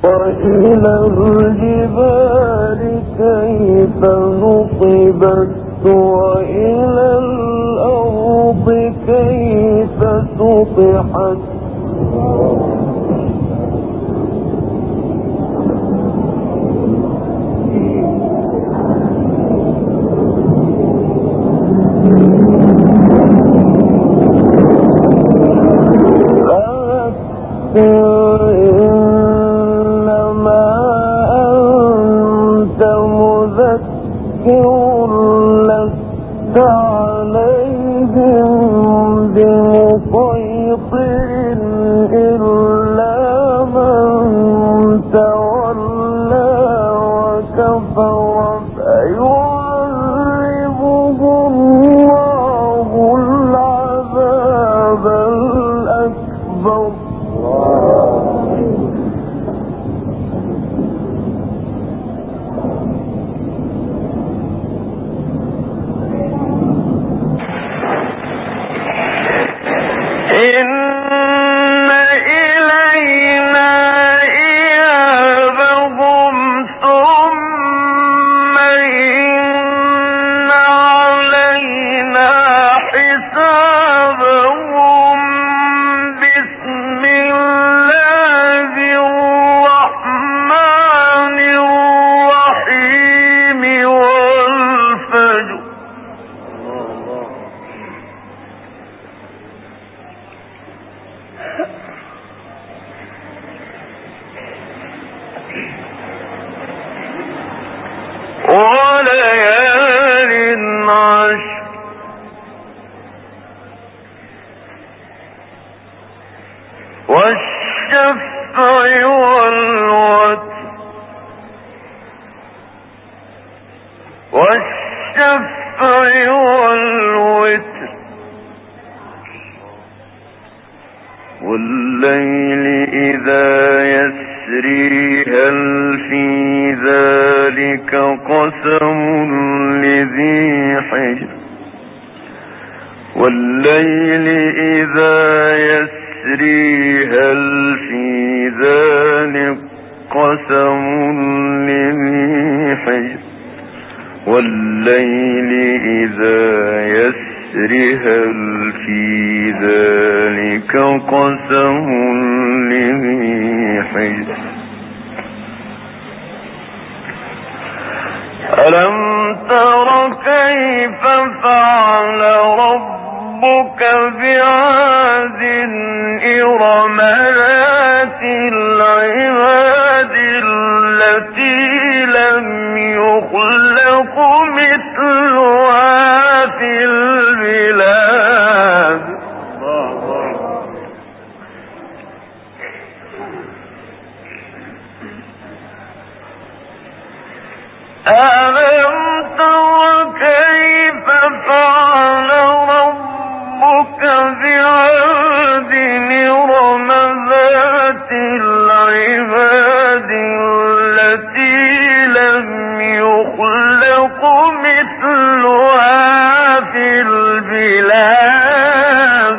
وإلى الجبال كيف نصبت وإلى الأرض كيف سطحت إنما أنت مذكر لست عليهم بمسيطر إلا من تولى وكفر فيعذبه الله العذاب الأكبر. والشفع والوتر والليل إذا يسري هل في ذلك قسم لذي حجر والليل إذا يسري هل في ذلك قسم لذي حجر والليل إذا يسري هل في ذلك قسم لذي حجر ألم تر كيف فعل ربك بعاد إرم ذات العماد التي لم يخلق مثلها في البلاد ألم تر كيف فعل ربك بعاد إرم ذات العماد التي لم يخلق مثلها في البلاد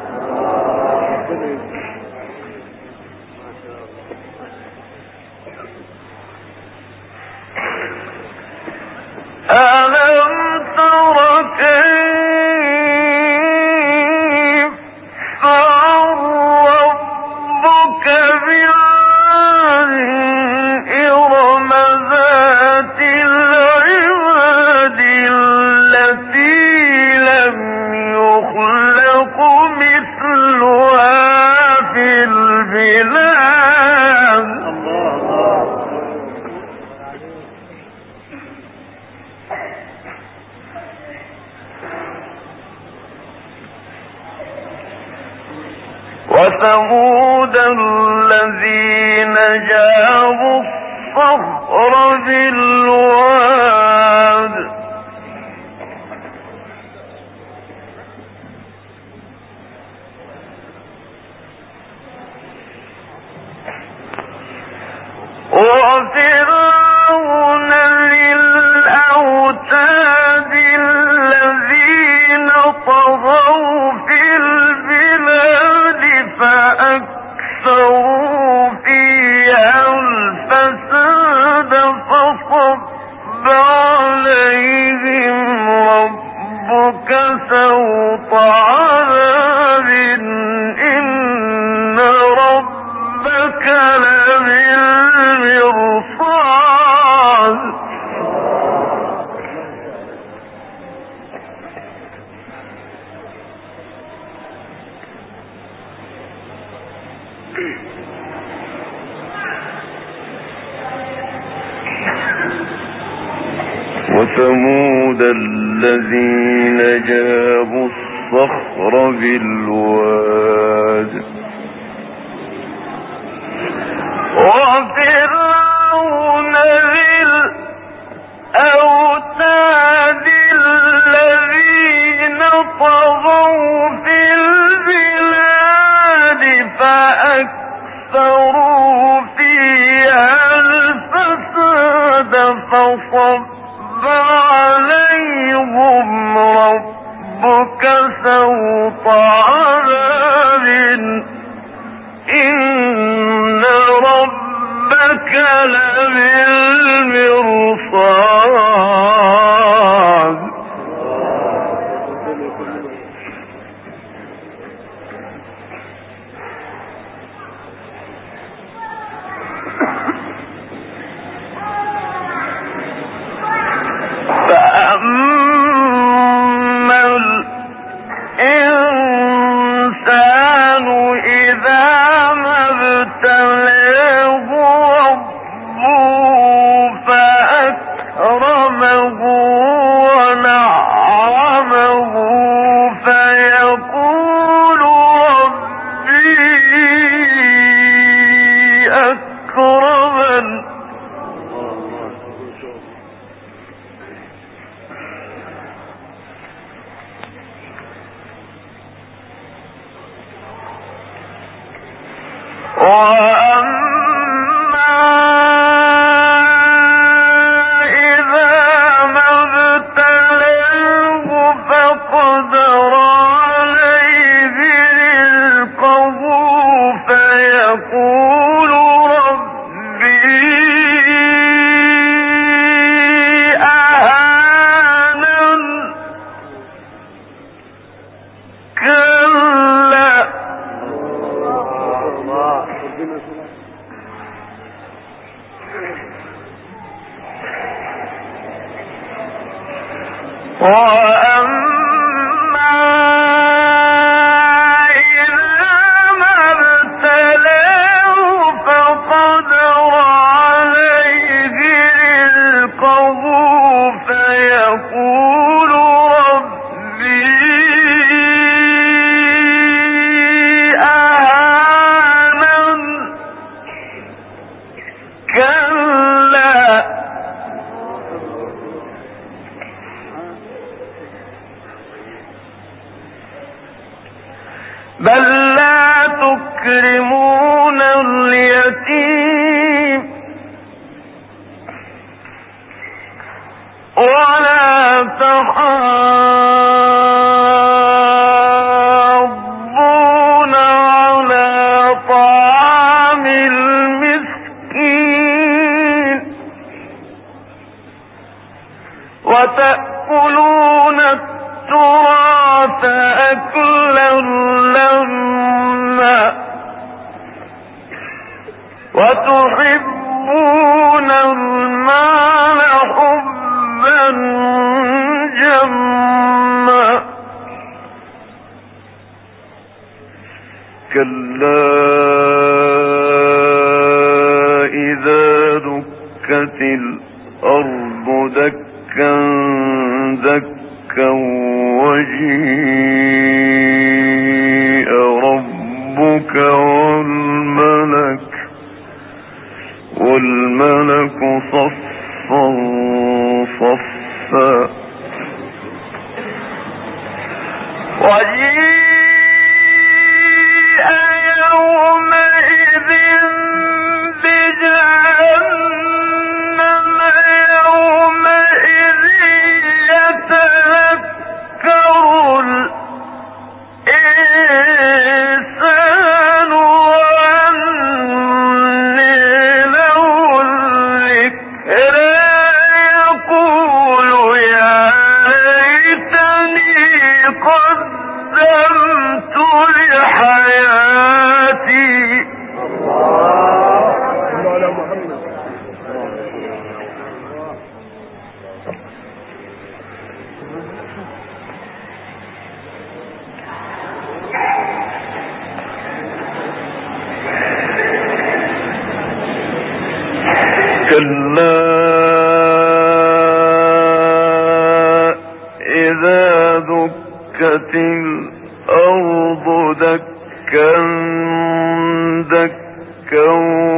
ألم تر كيف فعل ربك بعاد إرم ذات العماد التي لم يخلق مثلها في البلاد وثمود الذين جابوا الصخر بالواد وفرعون ذي الأوتاد الذين طغوا في البلاد فأكثروا فيها ثمود الذين جابوا الصخر بالواد وفرعون ذي الأوتاد الذين طغوا في البلاد فأكثروا فيها الفساد فصب عليهم ربك سوط عذاب إن ربك لبالمرصاد فأما الإنسان إذا ما ابتلاه ربه فأكرمه ونعمه فيقول ربي أكرمن وأما إذا ما ابتلاه فقدر عليه رزقه فيقول ربي أهانن كلا وأما إذا ما ابتلاه فقدر عليه رزقه فيقول ربي أهانن كلا بل لا تكرمون اليتيم ولا تحاضون على طعام المسكين وتأكلون التراث أكلا لما وتحبون المال حبا جما كلا إذا دكت الأرض دكا دكا وجيء ربك والملك صفا صفا وجيء يومئذ بجهنم يومئذ يتذكر الإنسان وأنى له الذكرى يقول يا ليتني قدمت لحياتي كلا وَدُكَّتِ الْأَرْضُ دَكًّا دَكًّا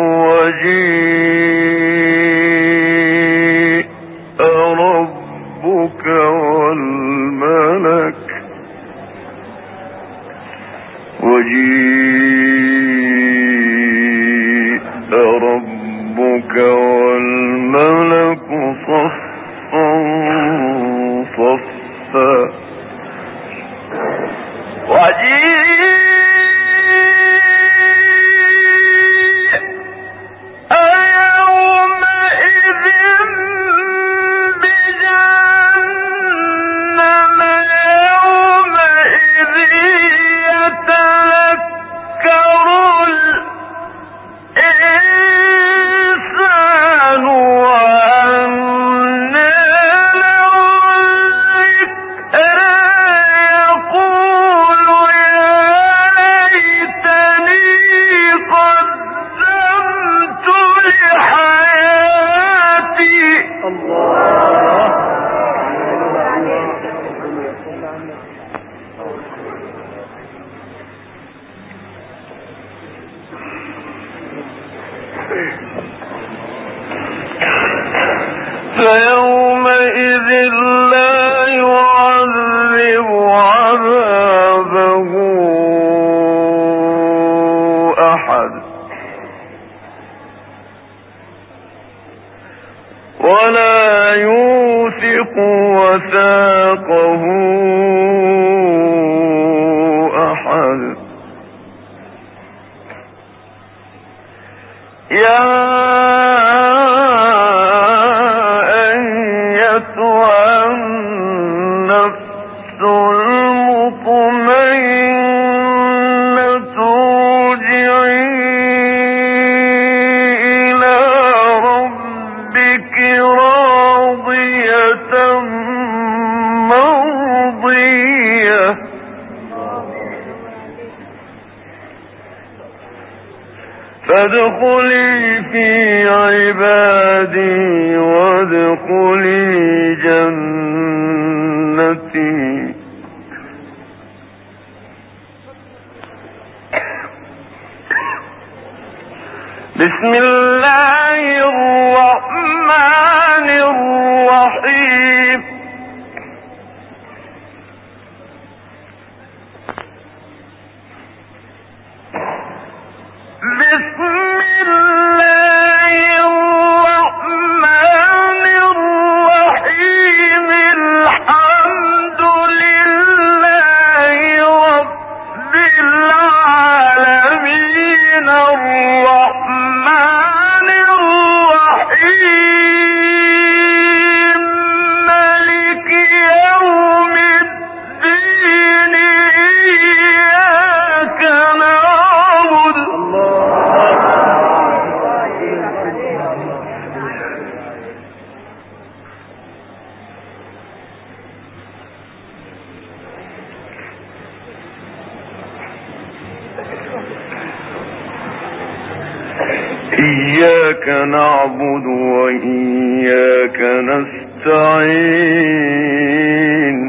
وَجِيءَ رَبُّكَ وَالْمَلَكُ صَفًّا صَفًّا فيومئذ لا يعذب عذابه أحد ولا يوثق وثاقه أحد. فادخلي في عبادي وادخلي جنتي. بسم الله الرحمن الرحيم. بسم الله الرحمن الرحيم. الحمد لله رب العالمين الرحمن الرحيم مالك يوم الدين إياك نعبد إياك نعبد وإياك نستعين.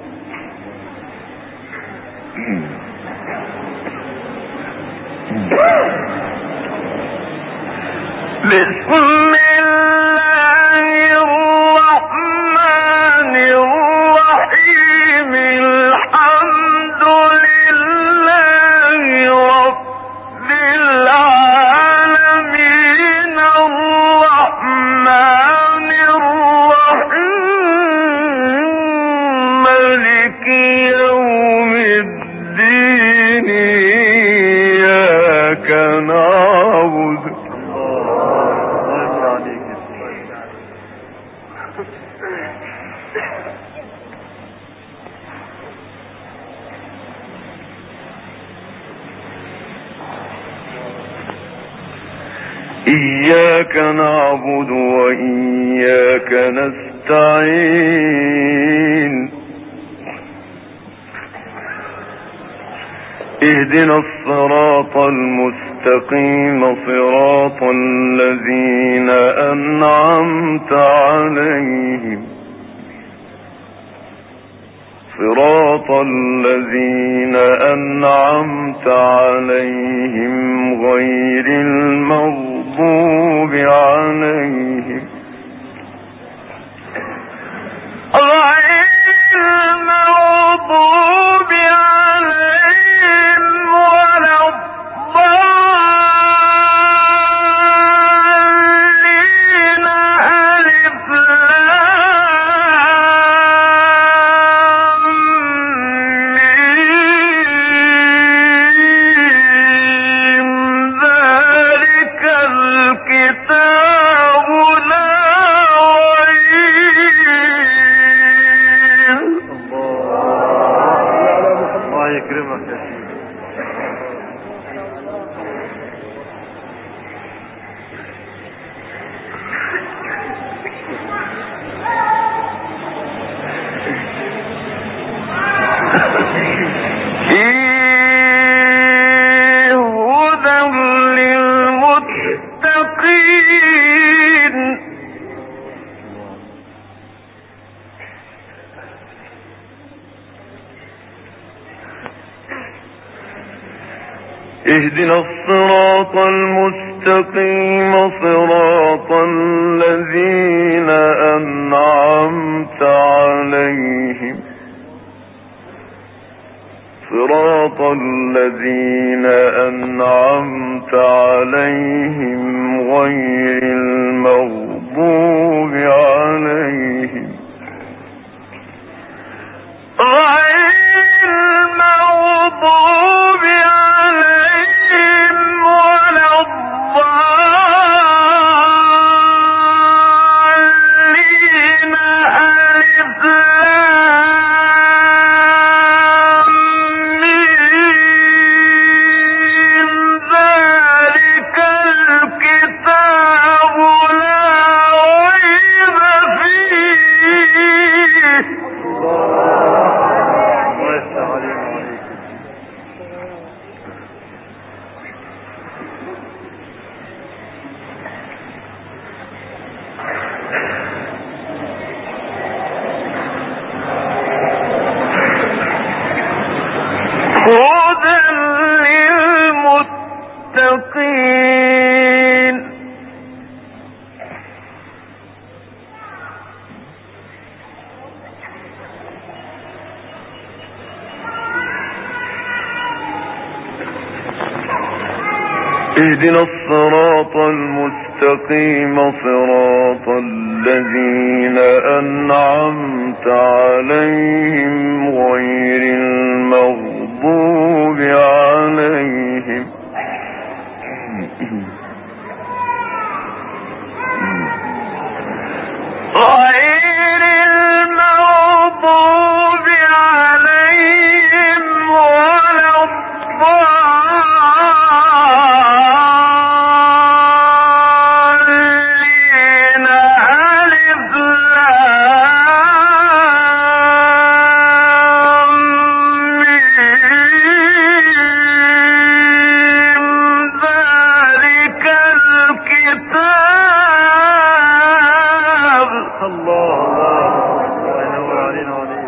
بسم الله الرحمن الرحيم. الحمد لله رب العالمين الرحمن الرحيم مالك يوم الدين إياك نعبد إياك نعبد وإياك نستعين. اهدنا الصراط المستقيم صراط الذين أنعمت عليهم صراط الذين أنعمت عليهم غير المغضوب عليهم ولا الضالين. ألف لام ميم. ذلك الكتاب لا ريب. الله يكرمك يا سيدي. اهدنا الصراط المستقيم صراط الذين أنعمت عليهم صراط الذين أنعمت عليهم غير المغضوب عليهم ولا الضالين. ألف لام ميم. ذلك الكتاب لا ريب فيه. هدى للمتقين. اهدنا الصراط المستقيم صراط الذين أنعمت عليهم غير المغضوب عليهم ولا الضالين. ألف لام ميم. ذلك الكتاب. الله ينور علينا وعليك.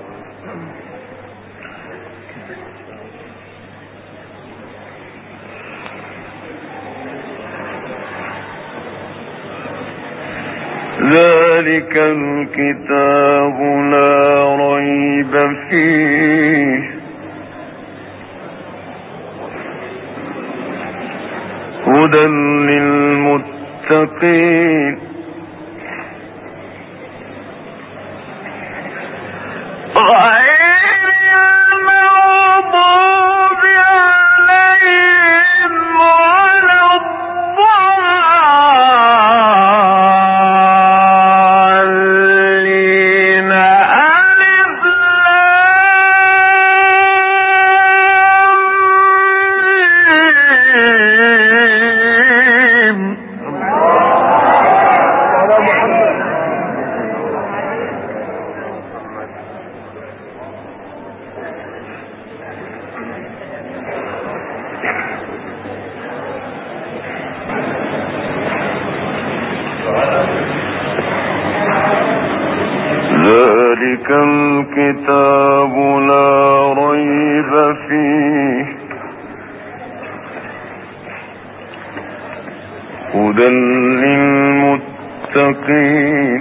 ذلك الكتاب لا ريب فيه هدى للمتقين. ذلك الكتاب هدى للمتقين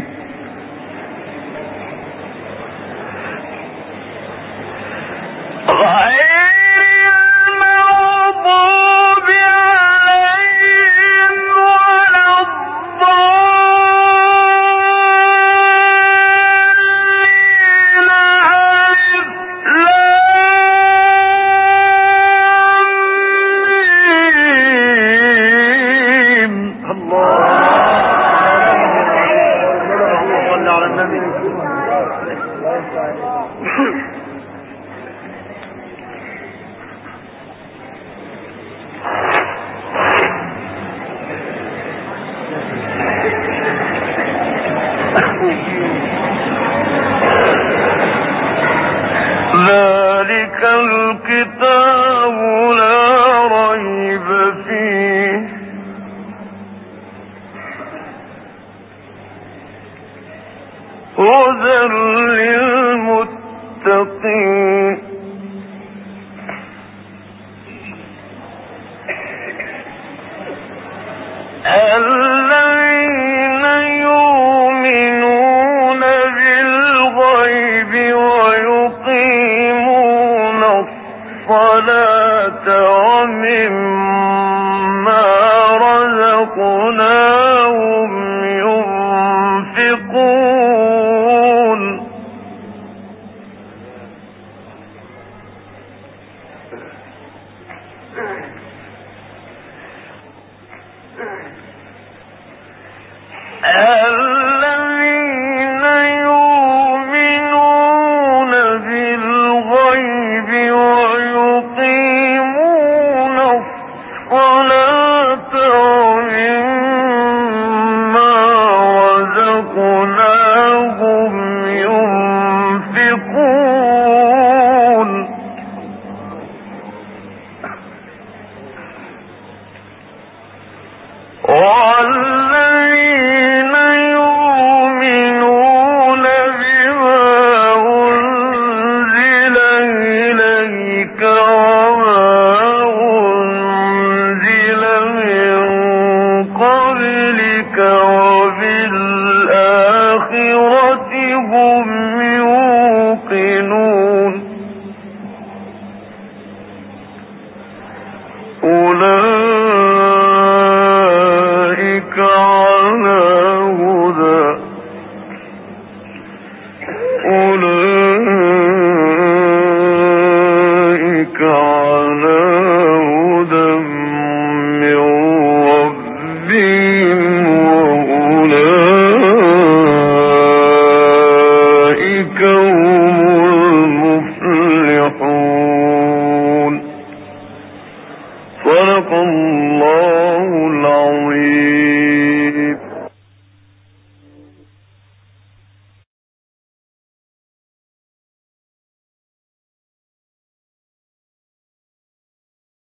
ذلك الكتاب لا ريب فيه هدى للمتقين الذين يؤمنون بالغيب ويقيمون الصلاة ومما رزقناهم ينفقون الذين يؤمنون بالغيب ويقيمون الصلاة ومما رزقناهم ينفقون والذين